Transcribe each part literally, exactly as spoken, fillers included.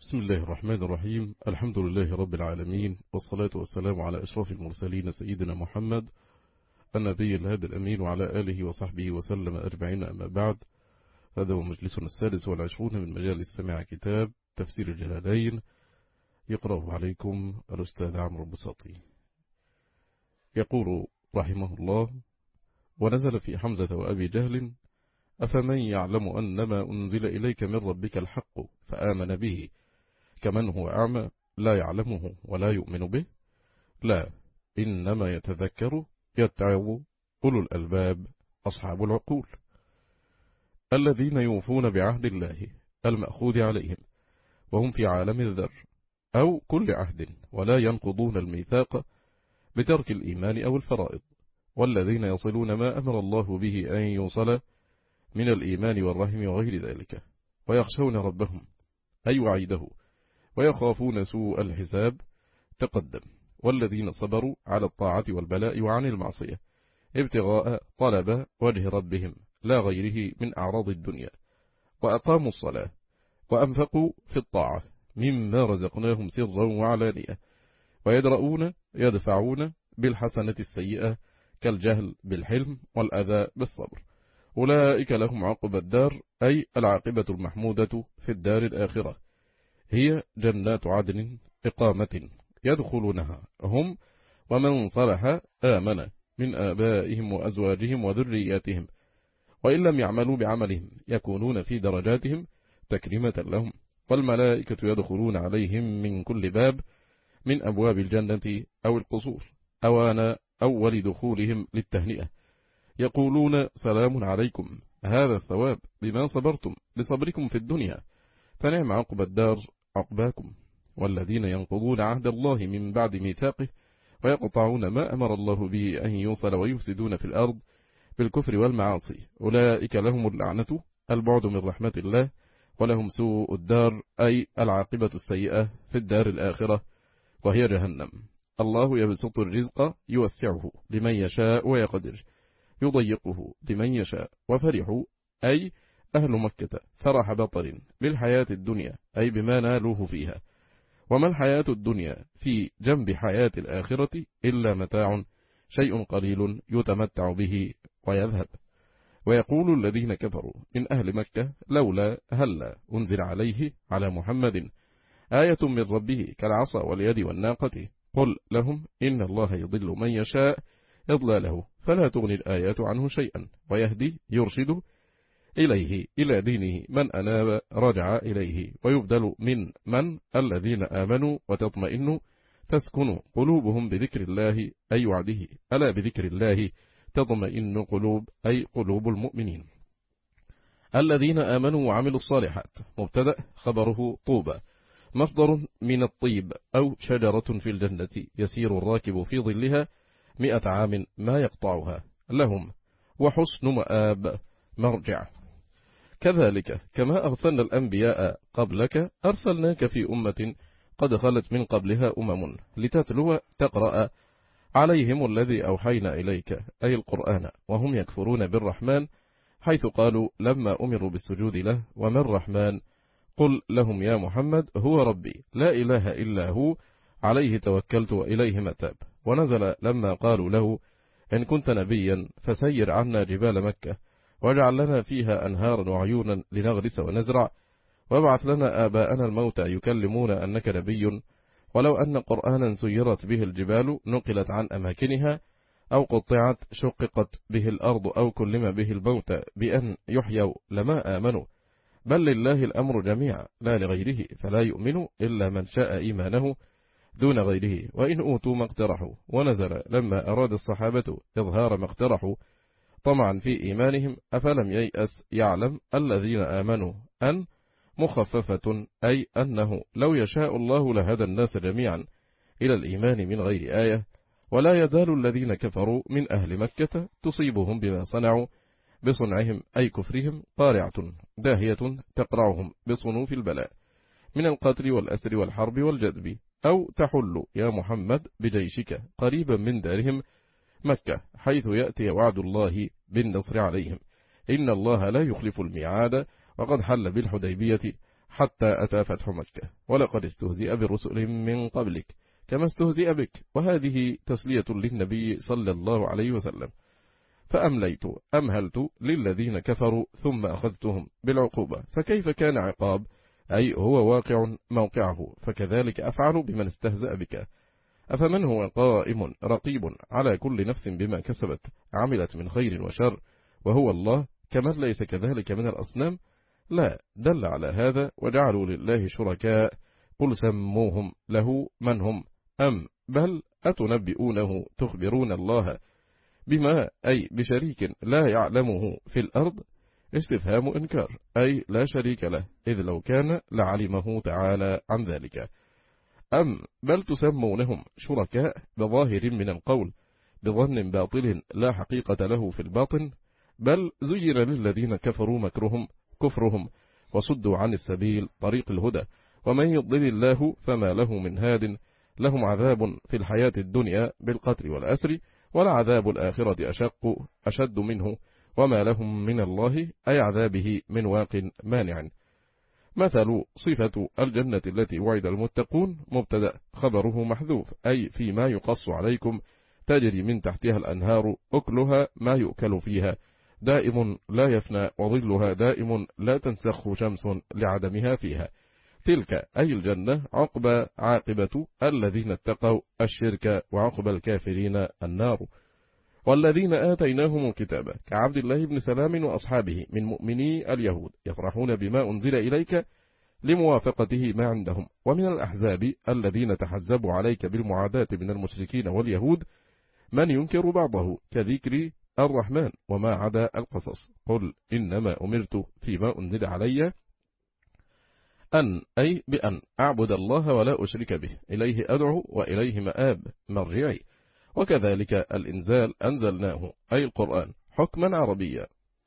بسم الله الرحمن الرحيم. الحمد لله رب العالمين، والصلاة والسلام على أشرف المرسلين سيدنا محمد النبي الهادي الأمين وعلى آله وصحبه وسلم أجمعين، أما بعد. هذا هو مجلسنا السادس والعشرون من مجالس سماع كتاب تفسير الجلالين، يقرأه عليكم الأستاذ عمرو البساطي. يقول رحمه الله: ونزل في حمزة وأبي جهل: أفمن يعلم أنما أنزل إليك من ربك الحق فآمن به كمن هو أعمى لا يعلمه ولا يؤمن به؟ لا، إنما يتذكر يتعظ أولو الألباب أصحاب العقول، الذين يوفون بعهد الله المأخوذ عليهم وهم في عالم الذر أو كل عهد، ولا ينقضون الميثاق بترك الإيمان أو الفرائض، والذين يصلون ما أمر الله به أن يوصل من الإيمان والرحم وغير ذلك، ويخشون ربهم أي وعيده، ويخافون سوء الحساب تقدم، والذين صبروا على الطاعة والبلاء وعن المعصية ابتغاء طلب وجه ربهم لا غيره من أعراض الدنيا، وأقاموا الصلاة وأنفقوا في الطاعة مما رزقناهم سرا وعلانية، ويدرؤون يدفعون بالحسنة السيئة كالجهل بالحلم والأذى بالصبر، أولئك لهم عقبى الدار، أي العاقبة المحمودة في الدار الآخرة، هي جنات عدن إقامة يدخلونها هم ومن صلح آمن من آبائهم وأزواجهم وذرياتهم، وإن لم يعملوا بعملهم يكونون في درجاتهم تكريمة لهم، والملائكة يدخلون عليهم من كل باب من أبواب الجنة أو القصور أوان أول دخولهم للتهنئة، يقولون سلام عليكم، هذا الثواب بما صبرتم بصبركم في الدنيا، فنعم عقبى الدار عقباكم. والذين ينقضون عهد الله من بعد ميثاقه ويقطعون ما أمر الله به أن يوصل ويفسدون في الأرض بالكفر والمعاصي، أولئك لهم اللعنة، البعد من رحمة الله، ولهم سوء الدار، أي العاقبة السيئة في الدار الآخرة، وهي جهنم. الله يبسط الرزق يوسعه لمن يشاء ويقدر، يضيقه لمن يشاء. وفرحوا أي أهل مكة فرح بطر بالحياة الدنيا، أي بما نالوه فيها، وما الحياة الدنيا في جنب حياة الآخرة إلا متاع، شيء قليل يتمتع به ويذهب. ويقول الذين كفروا من أهل مكة: لولا هلا أنزل عليه على محمد آية من ربه كالعصا واليد والناقة، قل لهم إن الله يضل من يشاء إضلاله فلا تغني الآيات عنه شيئا، ويهدي يرشد إليه إلى دينه من أناب رجع إليه، ويبدل من من الذين آمنوا وتطمئن تسكن قلوبهم بذكر الله أي وعده، ألا بذكر الله تطمئن قلوب، أي قلوب المؤمنين. الذين آمنوا وعملوا الصالحات مبتدأ خبره طوبى، مصدر من الطيب أو شجرة في الجنة يسير الراكب في ظلها مئة عام ما يقطعها، لهم وحسن مآب مرجع. كذلك كما أرسلنا الأنبياء قبلك أرسلناك في أمة قد خلت من قبلها أمم لتتلو تقرأ عليهم الذي أوحينا إليك، أي القرآن، وهم يكفرون بالرحمن، حيث قالوا لما أمروا بالسجود له: وما الرحمن؟ قل لهم يا محمد هو ربي لا إله إلا هو عليه توكلت وإليه متاب. ونزل لما قالوا له: إن كنت نبيا فسير عنا جبال مكة واجعل لنا فيها أنهارا وعيونا لنغرس ونزرع، وابعث لنا آباءنا الموتى يكلمون أنك نبي، ولو أن قرآنا سيرت به الجبال نقلت عن أماكنها، أو قطعت شققت به الأرض، أو كلم به الموتى بأن يحيوا لما آمنوا، بل لله الأمر جميعا لا لغيره، فلا يؤمن إلا من شاء إيمانه دون غيره، وإن أوتوا ما اقترحوا. ونزل لما أراد الصحابة إظهار ما اقترحوا طمعا في إيمانهم: أفلم ييأس يعلم الذين آمنوا أن مخففة، أي أنه لو يشاء الله لهدى الناس جميعا إلى الإيمان من غير آية، ولا يزال الذين كفروا من أهل مكة تصيبهم بما صنعوا بصنعهم، أي كفرهم، قارعة داهية تقرعهم بصنوف البلاء من القتل والأسر والحرب والجذب، أو تحل يا محمد بجيشك قريبا من دارهم مكة، حيث يأتي وعد الله بالنصر عليهم، إن الله لا يخلف الميعاد، وقد حل بالحديبية حتى أتى فتح مكة، ولقد استهزئ برسل من قبلك كما استهزئ بك. وهذه تسلية للنبي صلى الله عليه وسلم. فأمليت أمهلت للذين كفروا ثم أخذتهم بالعقوبة، فكيف كان عقاب؟ أي هو واقع موقعه، فكذلك أفعل بمن استهزأ بك. أفمن هو قائم رقيب على كل نفس بما كسبت عملت من خير وشر وهو الله كمن ليس كذلك من الأصنام؟ لا، دل على هذا وجعلوا لله شركاء قل سموهم له من هم أم بل أتنبئونه تخبرون الله بما أي بشريك لا يعلمه في الأرض؟ استفهام إنكار، أي لا شريك له، إذ لو كان لعلمه تعالى عن ذلك. أم بل تسمونهم شركاء بظاهر من القول بظن باطل لا حقيقة له في الباطن، بل زين للذين كفروا مكرهم كفرهم وصدوا عن السبيل طريق الهدى، ومن يضلل الله فما له من هاد، لهم عذاب في الحياة الدنيا بالقتل والأسر، ولعذاب الآخرة أشق أشد منه، وما لهم من الله أي عذابه من واق مانع. مثل صفة الجنة التي وعد المتقون مبتدأ خبره محذوف، أي فيما يقص عليكم تجري من تحتها الأنهار أكلها ما يؤكل فيها دائم لا يفنى، وظلها دائم لا تنسخ شمس لعدمها فيها. تلك أي الجنة عقبى عاقبة الذين اتقوا الشرك، وعقبى الكافرين النار. والذين آتيناهم الكتاب كعبد الله بن سلام وأصحابه من مؤمني اليهود يفرحون بما أنزل إليك لموافقته ما عندهم، ومن الأحزاب الذين تحزبوا عليك بالمعاداة من المشركين واليهود من ينكر بعضه كذكر الرحمن وما عدا القصص. قل إنما أمرت فيما أنزل علي أن أي بأن أعبد الله ولا أشرك به، إليه أدعو وإليه مآب مرجعي. وكذلك الإنزال أنزلناه أي القرآن حكما عربيا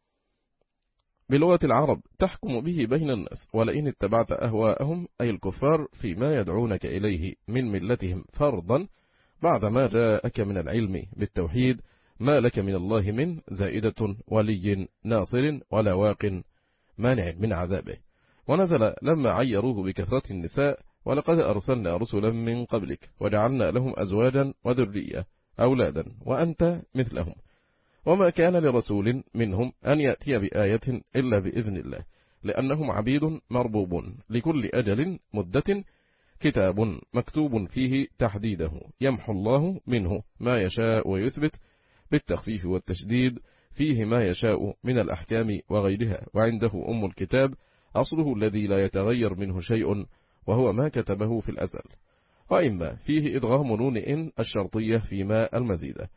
بلغة العرب تحكم به بين الناس، ولئن اتبعت أهواءهم أي الكفار فيما يدعونك إليه من ملتهم فرضا بعدما جاءك من العلم بالتوحيد ما لك من الله من زائدة ولي ناصر ولا واق مانع من عذابه. ونزل لما عيروه بكثرة النساء ولقد أرسلنا رسلا من قبلك وجعلنا لهم أزواجا وذرية أولادا وأنت مثلهم، وما كان لرسول منهم أن يأتي بآية إلا بإذن الله، لأنهم عبيد مربوبون لكل أجل مدة كتاب مكتوب فيه تحديده، يمحو الله منه ما يشاء ويثبت بالتخفيف والتشديد فيه ما يشاء من الأحكام وغيرها، وعنده أم الكتاب أصله الذي لا يتغير منه شيء وهو ما كتبه في الأزل. وإما فيه إدغام نون إن الشرطية فيما المزيدة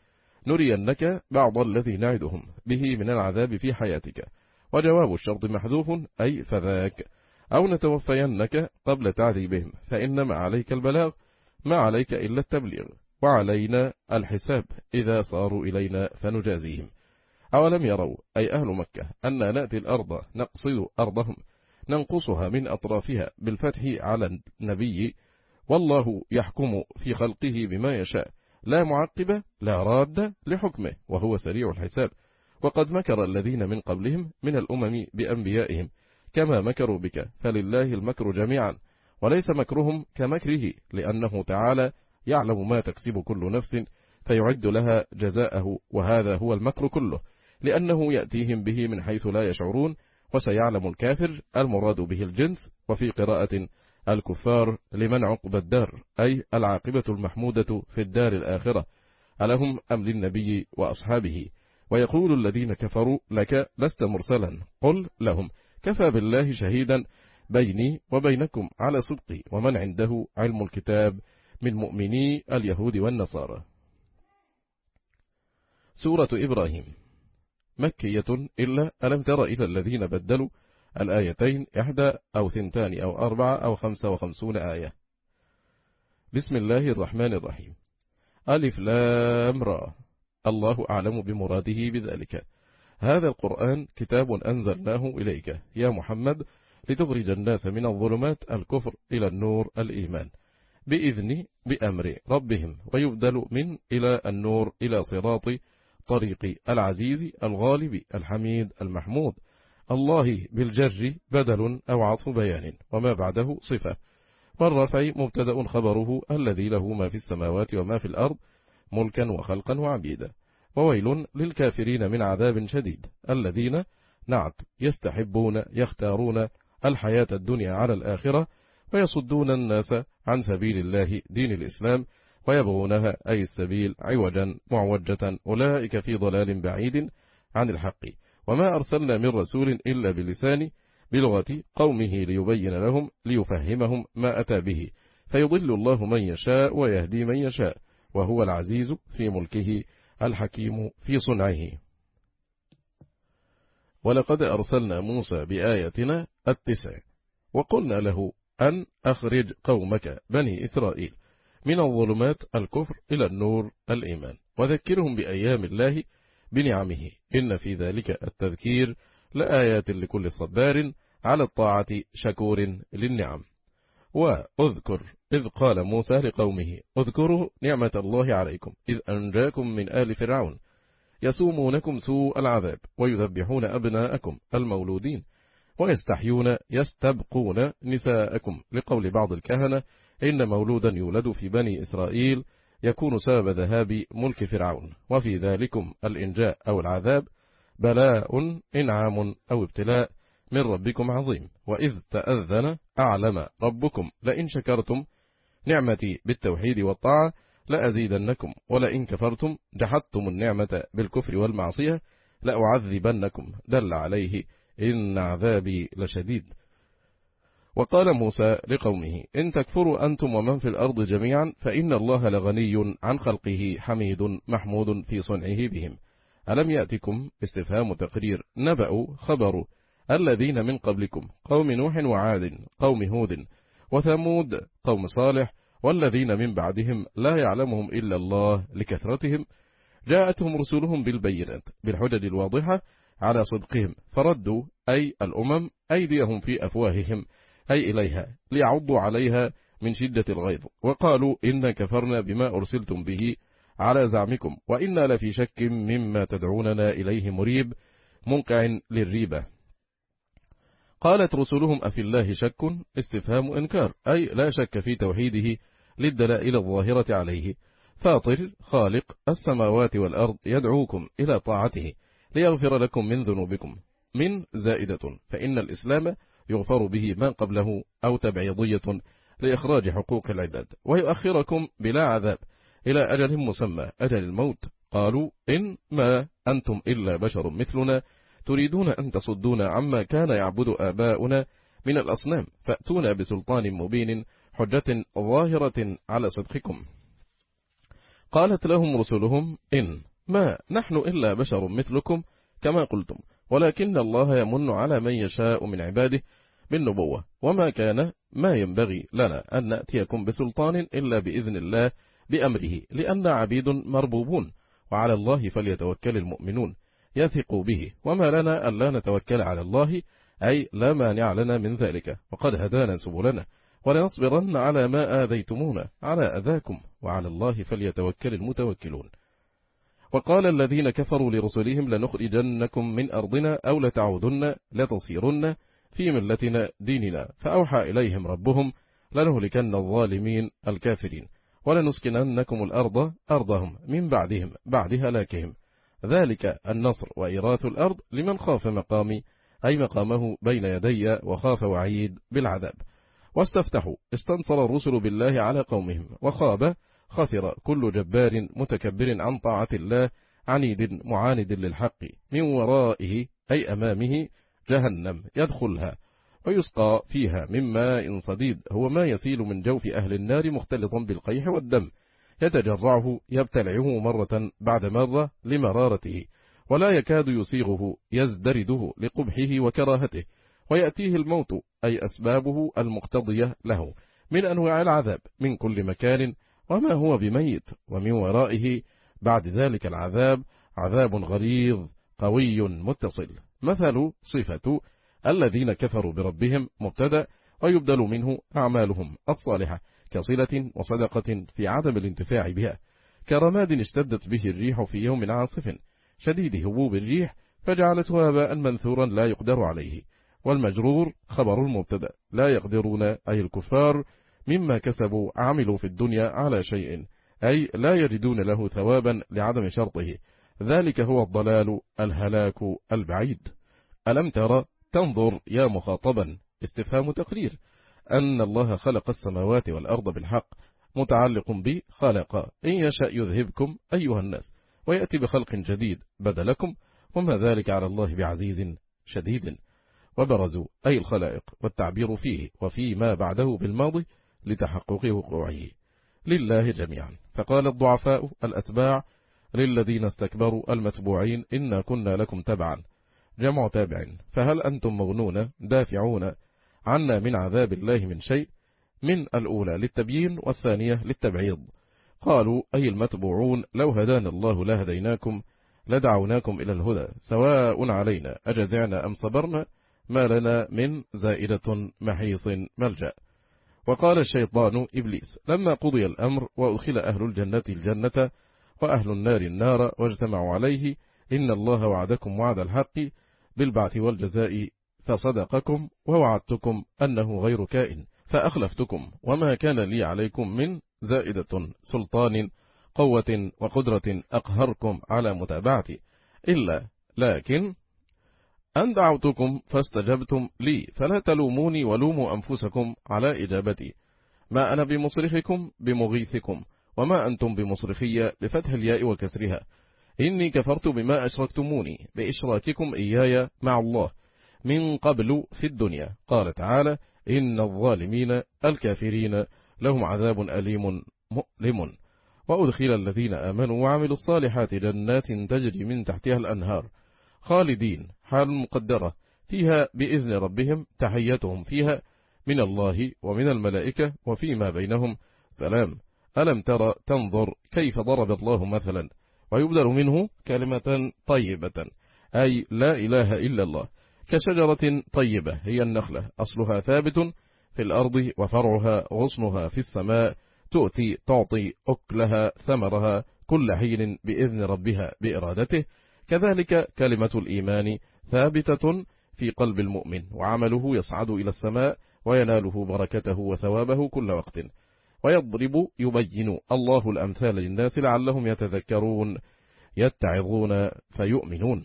نرينك بعض الذي نعدهم به من العذاب في حياتك، وجواب الشرط محذوف أي فذاك، أو نتوفينك قبل تعذيبهم فإنما عليك البلاغ ما عليك إلا التبليغ، وعلينا الحساب إذا صاروا إلينا فنجازيهم. أولم يروا أي أهل مكة أن نأتي الأرض نقصد أرضهم ننقصها من أطرافها بالفتح على النبي، والله يحكم في خلقه بما يشاء لا معقب لا راد لحكمه وهو سريع الحساب. وقد مكر الذين من قبلهم من الأمم بأنبيائهم كما مكروا بك، فلله المكر جميعا وليس مكرهم كمكره، لأنه تعالى يعلم ما تكسب كل نفس فيعد لها جزاءه، وهذا هو المكر كله لأنه يأتيهم به من حيث لا يشعرون. وسيعلم الكافر المراد به الجنس، وفي قراءة الكفار لمن عقب الدار أي العاقبة المحمودة في الدار الآخرة ألهم أم للنبي وأصحابه. ويقول الذين كفروا لك لست مرسلا قل لهم كفى بالله شهيدا بيني وبينكم على صدقي ومن عنده علم الكتاب من مؤمني اليهود والنصارى. سورة إبراهيم مكية إلا ألم تر إلى الذين بدلوا الآيتين إحدى أو ثنتان أو أربعة أو خمسة وخمسون آية. بسم الله الرحمن الرحيم. ألف لام را الله أعلم بمراده بذلك. هذا القرآن كتاب أنزلناه إليك يا محمد لتخرج الناس من الظلمات الكفر إلى النور الإيمان بإذن بأمر ربهم، ويبدل من إلى النور إلى صراط طريق العزيز الغالب الحميد المحمود الله بالجر بدل أو عطف بيان وما بعده صفة، والرفع مبتدأ خبره الذي له ما في السماوات وما في الأرض ملكا وخلقا وعبيدا. وويل للكافرين من عذاب شديد الذين نعت يستحبون يختارون الحياة الدنيا على الآخرة ويصدون الناس عن سبيل الله دين الإسلام ويبغونها أي السبيل عوجا معوجة، أولئك في ضلال بعيد عن الحق. وما أرسلنا من رسول إلا بلسان بلغة قومه ليبين لهم ليفهمهم ما أتى به، فيضل الله من يشاء ويهدي من يشاء، وهو العزيز في ملكه الحكيم في صنعه. ولقد أرسلنا موسى بآياتنا التسع وقلنا له أن أخرج قومك بني إسرائيل من الظلمات الكفر إلى النور الإيمان، وذكرهم بأيام الله بنعمه، إن في ذلك التذكير لآيات لكل صبار على الطاعة شكور للنعم. وأذكر إذ قال موسى لقومه اذكروا نعمة الله عليكم إذ أنجاكم من آل فرعون يسومونكم سوء العذاب ويذبحون أبناءكم المولودين ويستحيون يستبقون نساءكم، لقول بعض الكهنة إن مولودا يولد في بني إسرائيل يكون سبب ذهاب ملك فرعون، وفي ذلكم الإنجاء أو العذاب بلاء إنعام أو ابتلاء من ربكم عظيم. وإذ تأذن أعلم ربكم لئن شكرتم نعمتي بالتوحيد والطاعة لأزيدنكم ولئن كفرتم جحدتم النعمة بالكفر والمعصية لأعذبنكم، دل عليه إن عذابي لشديد. وقال موسى لقومه إن تكفروا أنتم ومن في الأرض جميعا فإن الله لغني عن خلقه حميد محمود في صنعه بهم. ألم يأتكم استفهام تقرير نبأ خبر الذين من قبلكم قوم نوح وعاد قوم هود وثمود قوم صالح والذين من بعدهم لا يعلمهم إلا الله لكثرتهم، جاءتهم رسلهم بالبينات بالحجج الواضحة على صدقهم فردوا أي الأمم أيديهم في أفواههم أي إليها ليعضوا عليها من شدة الغيظ، وقالوا إن كفرنا بما أرسلتم به على زعمكم وإنا لفي شك مما تدعوننا إليه مريب منقع للريبة. قالت رسلهم أفي الله شك استفهام إنكار أي لا شك في توحيده للدلائل الظاهرة عليه، فاطر خالق السماوات والأرض يدعوكم إلى طاعته ليغفر لكم من ذنوبكم، من زائدة فإن الإسلام يغفر به ما قبله أو تبعيضية لإخراج حقوق العباد، ويؤخركم بلا عذاب إلى أجل مسمى أجل الموت. قالوا إن ما أنتم إلا بشر مثلنا تريدون أن تصدونا عما كان يعبد آباؤنا من الأصنام فأتونا بسلطان مبين حجة ظاهرة على صدقكم. قالت لهم رسلهم إن ما نحن إلا بشر مثلكم كما قلتم، ولكن الله يمن على من يشاء من عباده بالنبوة، وما كان ما ينبغي لنا أن نأتيكم بسلطان إلا بإذن الله بأمره، لأن عبيد مربوبون وعلى الله فليتوكل المؤمنون يثقوا به، وما لنا ألا نتوكل على الله أي لا مانع لنا من ذلك، وقد هدانا سبلنا ولنصبرن على ما آذيتمونا على أذاكم وعلى الله فليتوكل المتوكلون. وقال الذين كفروا لرسلهم لنخرجنكم من أرضنا أو لتعودن لتصيرن في ملتنا ديننا، فأوحى إليهم ربهم لنهلكن الظالمين الكافرين ولنسكننكم الأرض أرضهم من بعدهم بعد هلاكهم، ذلك النصر وإيراث الأرض لمن خاف مقامي أي مقامه بين يدي وخاف وعيد بالعذاب. واستفتحوا استنصر الرسل بالله على قومهم، وخاب خسر كل جبار متكبر عن طاعة الله عنيد معاند للحق، من ورائه أي أمامه جهنم يدخلها ويسقى فيها من ماء صديد هو ما يسيل من جوف أهل النار مختلطا بالقيح والدم، يتجرعه يبتلعه مرة بعد مرة لمرارته ولا يكاد يسيغه يزدرده لقبحه وكراهته، ويأتيه الموت أي أسبابه المقتضية له من أنواع العذاب من كل مكان وما هو بميت، ومن ورائه بعد ذلك العذاب عذاب غليظ قوي متصل. مثل صفة الذين كفروا بربهم مبتدأ ويبدل منه أعمالهم الصالحة كصلة وصدقة في عدم الانتفاع بها، كرماد اشتدت به الريح في يوم عاصف شديد هبوب الريح فجعلته هباء منثورا لا يقدر عليه. والمجرور خبر المبتدأ لا يقدرون أي الكفار مما كسبوا عملوا في الدنيا على شيء، أي لا يجدون له ثوابا لعدم شرطه، ذلك هو الضلال الهلاك البعيد. ألم ترى تنظر يا مخاطبا استفهام تقرير أن الله خلق السماوات والأرض بالحق متعلق بخلق، إن يشاء يذهبكم أيها الناس ويأتي بخلق جديد بدلكم، وما ذلك على الله بعزيز شديد. وبرزوا أي الخلائق والتعبير فيه وفيما بعده بالماضي لتحقق وقوعه لله جميعا. فقال الضعفاء الأتباع للذين استكبروا المتبوعين إنا كنا لكم تبعا، جمع تابع، فهل أنتم مغنون دافعون عنا من عذاب الله من شيء؟ من الأولى للتبيين والثانية للتبعيض. قالوا أي المتبوعون لو هدانا الله لهديناكم لدعوناكم إلى الهدى سواء علينا أجزعنا أم صبرنا ما لنا من زائدة محيص ملجأ. وقال الشيطان إبليس لما قضي الأمر وأدخل أهل الجنة الجنة وأهل النار النار واجتمعوا عليه إن الله وعدكم وعد الحق بالبعث والجزاء فصدقكم ووعدتكم أنه غير كائن فأخلفتكم وما كان لي عليكم من زائدة سلطان قوة وقدرة أقهركم على متابعتي إلا لكن أن دعوتكم فاستجبتم لي فلا تلوموني ولوموا أنفسكم على إجابتي، ما أنا بمصرخكم بمغيثكم وما أنتم بمصرخية بفتح الياء وكسرها، إني كفرت بما أشركتموني بإشراككم إياي مع الله من قبل في الدنيا. قال تعالى إن الظالمين الكافرين لهم عذاب أليم مؤلم. وأدخل الذين آمنوا وعملوا الصالحات جنات تجري من تحتها الأنهار خالدين حال مقدرة فيها بإذن ربهم تحيتهم فيها من الله ومن الملائكة وفيما بينهم سلام. ألم ترى تنظر كيف ضرب الله مثلا ويبدل منه كلمة طيبة أي لا إله إلا الله كشجرة طيبة هي النخلة أصلها ثابت في الأرض وفرعها غصنها في السماء تؤتي تعطي أكلها ثمرها كل حين بإذن ربها بإرادته، كذلك كلمة الإيمان ثابتة في قلب المؤمن وعمله يصعد إلى السماء ويناله بركته وثوابه كل وقت. ويضرب يبين الله الأمثال للناس لعلهم يتذكرون يتعظون فيؤمنون.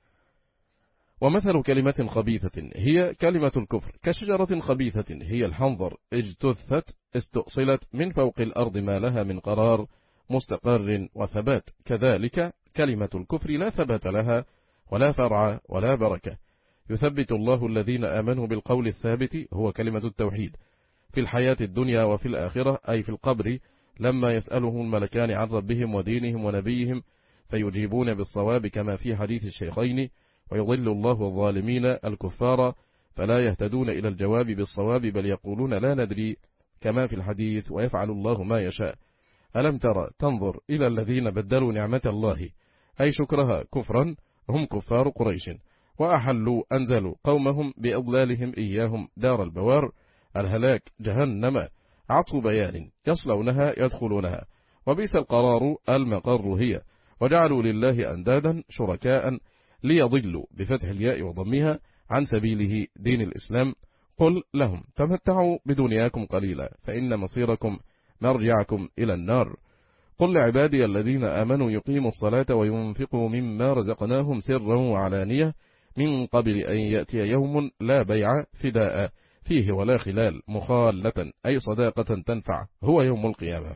ومثل كلمة خبيثة هي كلمة الكفر كشجرة خبيثة هي الحنظر اجتثت استؤصلت من فوق الأرض ما لها من قرار مستقر وثبات، كذلك كلمة الكفر لا ثبات لها ولا فرع ولا بركة. يثبت الله الذين آمنوا بالقول الثابت هو كلمة التوحيد في الحياة الدنيا وفي الآخرة أي في القبر لما يسأله الملكان عن ربهم ودينهم ونبيهم فيجيبون بالصواب كما في حديث الشيخين ويضل الله الظالمين الكفار فلا يهتدون إلى الجواب بالصواب بل يقولون لا ندري كما في الحديث ويفعل الله ما يشاء. ألم ترى تنظر إلى الذين بدلوا نعمة الله أي شكرها كفرا هم كفار قريش وأحلوا أنزلوا قومهم بأضلالهم إياهم دار البوار الهلاك جهنم عطف بيان يصلونها يدخلونها وبئس القرار المقر هي وجعلوا لله أندادا شركاء ليضلوا بفتح الياء وضمها عن سبيله دين الإسلام. قل لهم تمتعوا بدنياكم قليلا فإن مصيركم مرجعكم إلى النار. قل لعبادي الذين آمنوا يقيموا الصلاة وينفقوا مما رزقناهم سرا وعلانية من قبل أن يأتي يوم لا بيع فداء فيه ولا خلال مخالة أي صداقة تنفع هو يوم القيامة.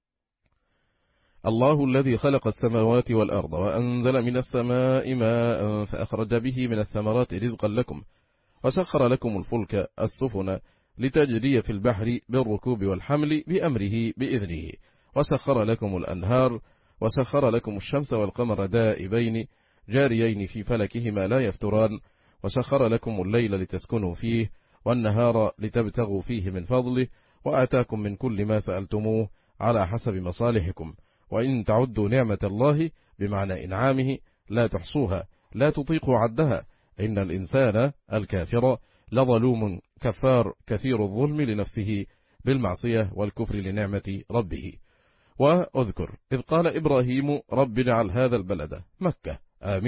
الله الذي خلق السماوات والأرض وأنزل من السماء ماء فأخرج به من الثمرات رزقا لكم وسخر لكم الفلك السفن لتجري في البحر بالركوب والحمل بأمره بإذنه وسخر لكم الأنهار وسخر لكم الشمس والقمر دائبين جاريين في فلكهما لا يفتران وسخر لكم الليل لتسكنوا فيه والنهار لتبتغوا فيه من فضله وآتاكم من كل ما سألتموه على حسب مصالحكم وإن تعدوا نعمة الله بمعنى إنعامه لا تحصوها لا تطيقوا عدها إن الإنسان الكافر لظلوم كفار كثير الظلم لنفسه بالمعصية والكفر لنعمة ربه. وأذكر إذ قال إبراهيم رب اجعل هذا البلد مكة آمنا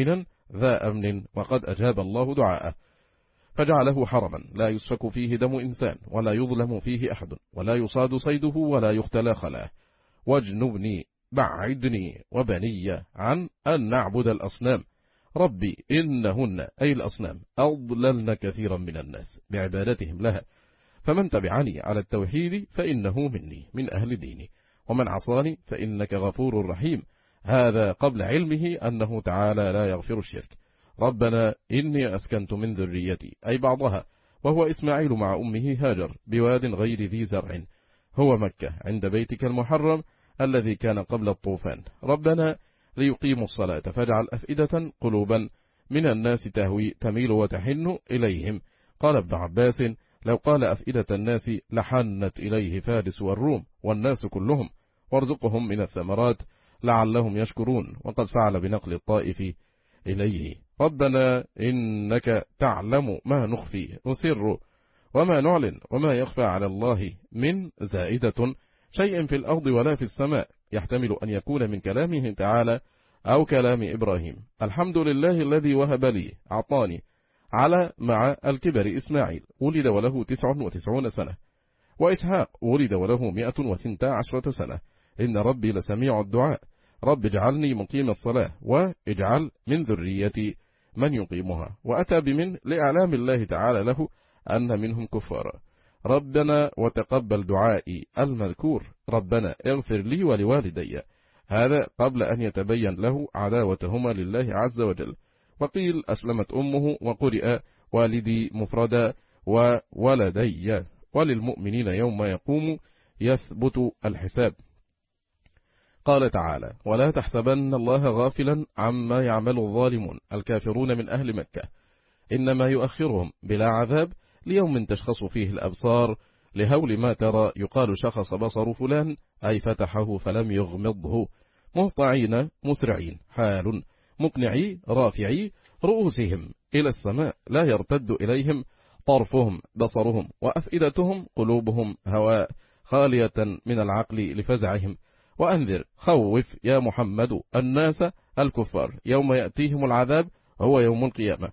ذا أمن وقد أجاب الله دعاءه، فجعله حرما لا يسفك فيه دم إنسان ولا يظلم فيه أحد ولا يصاد صيده ولا يختلى خلاه. واجنبني بعدني وبني عن أن نعبد الأصنام. ربي إنهن أي الأصنام أضللن كثيرا من الناس بعبادتهم لها، فمن تبعني على التوحيد فإنه مني من أهل ديني، ومن عصاني فإنك غفور رحيم. هذا قبل علمه أنه تعالى لا يغفر الشرك. ربنا إني أسكنت من ذريتي أي بعضها، وهو إسماعيل مع أمه هاجر بواد غير ذي زرع، هو مكة عند بيتك المحرم الذي كان قبل الطوفان. ربنا ليقيموا الصلاة فاجعل أفئدة قلوبا من الناس تهوي تميل وتحن إليهم. قال ابن عباس لو قال أفئدة الناس لحنت إليه فارس والروم والناس كلهم، وارزقهم من الثمرات لعلهم يشكرون، وقد فعل بنقل الطائف إليه. ربنا إنك تعلم ما نخفي نسر وما نعلن وما يخفى على الله من زائدة شيء في الأرض ولا في السماء، يحتمل أن يكون من كلامه تعالى أو كلام إبراهيم. الحمد لله الذي وهب لي أعطاني على مع الكبر إسماعيل ولد وله تسع وتسعون سنة، وإسحاق ولد وله مئة وثنتا عشرة سنة. إن ربي لسميع الدعاء. رب اجعلني مقيم الصلاة واجعل من ذريتي من يقيمها. وأتى بمن لإعلام الله تعالى له أن منهم كفارا. ربنا وتقبل دعائي المذكور. ربنا اغفر لي ولوالدي. هذا قبل أن يتبين له عداوتهما لله عز وجل. وقيل أسلمت أمه، وقرئ والدي مفردا وولدي. وللمؤمنين يوم يقوم يثبت الحساب. قال تعالى ولا تحسبن الله غافلا عما يعمل الظالمون الكافرون من أهل مكة، إنما يؤخرهم بلا عذاب ليوم تشخص فيه الأبصار. لهول ما ترى يقال شخص بصر فلان أي فتحه فلم يغمضه. مهطعين مسرعين حال مقنعي رافعي رؤوسهم إلى السماء لا يرتد إليهم طرفهم بصرهم، وأفئدتهم قلوبهم هواء خالية من العقل لفزعهم. وأنذر خوف يا محمد الناس الكفار يوم يأتيهم العذاب هو يوم القيامة،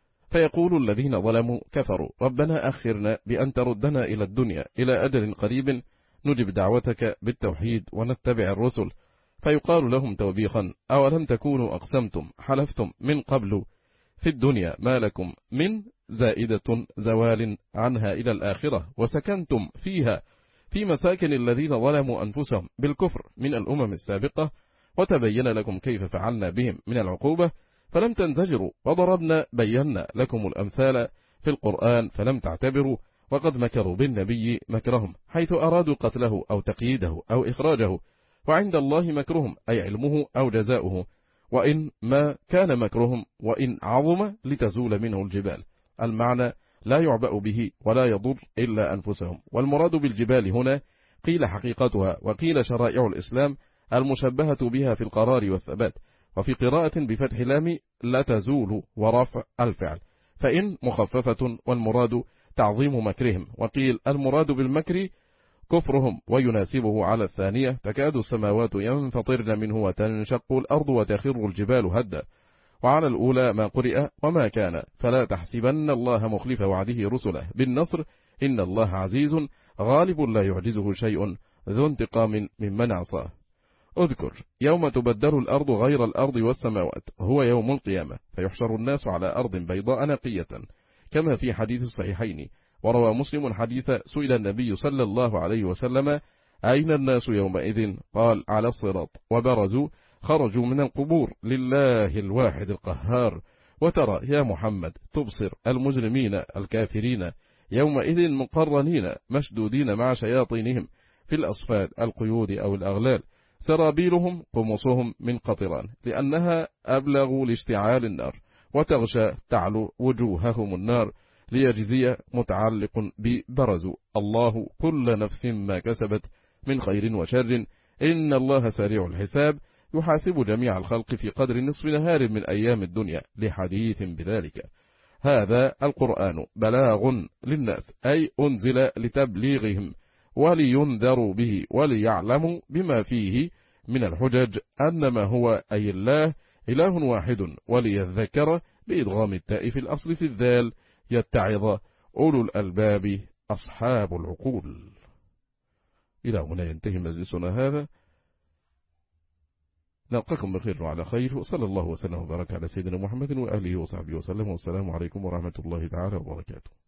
فيقول الذين ظلموا كفروا ربنا أخرنا بأن تردنا إلى الدنيا إلى أجل قريب نجب دعوتك بالتوحيد ونتبع الرسل. فيقال لهم توبيخا أولم تكونوا أقسمتم حلفتم من قبل في الدنيا ما لكم من زائدة زوال عنها إلى الآخرة وسكنتم فيها في مساكن الذين ظلموا أنفسهم بالكفر من الأمم السابقة، وتبين لكم كيف فعلنا بهم من العقوبة فلم تنزجروا، وضربنا بينا لكم الأمثال في القرآن فلم تعتبروا. وقد مكروا بالنبي مكرهم حيث أرادوا قتله أو تقييده أو إخراجه، وعند الله مكرهم أي علمه أو جزاؤه، وإن ما كان مكرهم وإن عظم لتزول منه الجبال. المعنى لا يعبأ به ولا يضر إلا أنفسهم. والمراد بالجبال هنا قيل حقيقتها، وقيل شرائع الإسلام المشبهة بها في القرار والثبات. وفي قراءة بفتح لام لا تزول ورفع الفعل، فإن مخففة والمراد تعظيم مكرهم. وقيل المراد بالمكر كفرهم، ويناسبه على الثانية تكاد السماوات ينفطرن منه وتنشق الأرض وتخر الجبال هدا. وعلى الأولى ما قرئ وما كان فلا تحسبن الله مخلف وعده رسله بالنصر إن الله عزيز غالب لا يعجزه شيء ذو انتقام ممن عصاه. اذكر يوم تبدل الأرض غير الأرض والسماوات هو يوم القيامة، فيحشر الناس على أرض بيضاء نقية كما في حديث الصحيحين. وروى مسلم حديث سئل النبي صلى الله عليه وسلم أين الناس يومئذ؟ قال على الصراط، وبرزوا خرجوا من القبور لله الواحد القهار. وترى يا محمد تبصر المجرمين الكافرين يومئذ مقرنين مشدودين مع شياطينهم في الأصفاد القيود أو الأغلال، سرابيلهم قمصهم من قطران لأنها أبلغ لاشتعال النار، وتغشى تعلو وجوههم النار ليجزي متعلق ببرزوا الله كل نفس ما كسبت من خير وشر إن الله سريع الحساب يحاسب جميع الخلق في قدر نصف نهار من أيام الدنيا لحديث بذلك. هذا القرآن بلاغ للناس أي أنزل لتبليغهم ولينذروا به وليعلموا بما فيه من الحجج أنما هو أي الله إله واحد وليذكر بإدغام التاء في الأصل في الذال يتعظ أولو الألباب أصحاب العقول. إلى هنا ينتهي مجلسنا هذا، نلقاكم بخير وعلى خير، وصلى الله وسلم وبارك على سيدنا محمد وآله وصحبه وسلم، والسلام عليكم ورحمة الله تعالى وبركاته.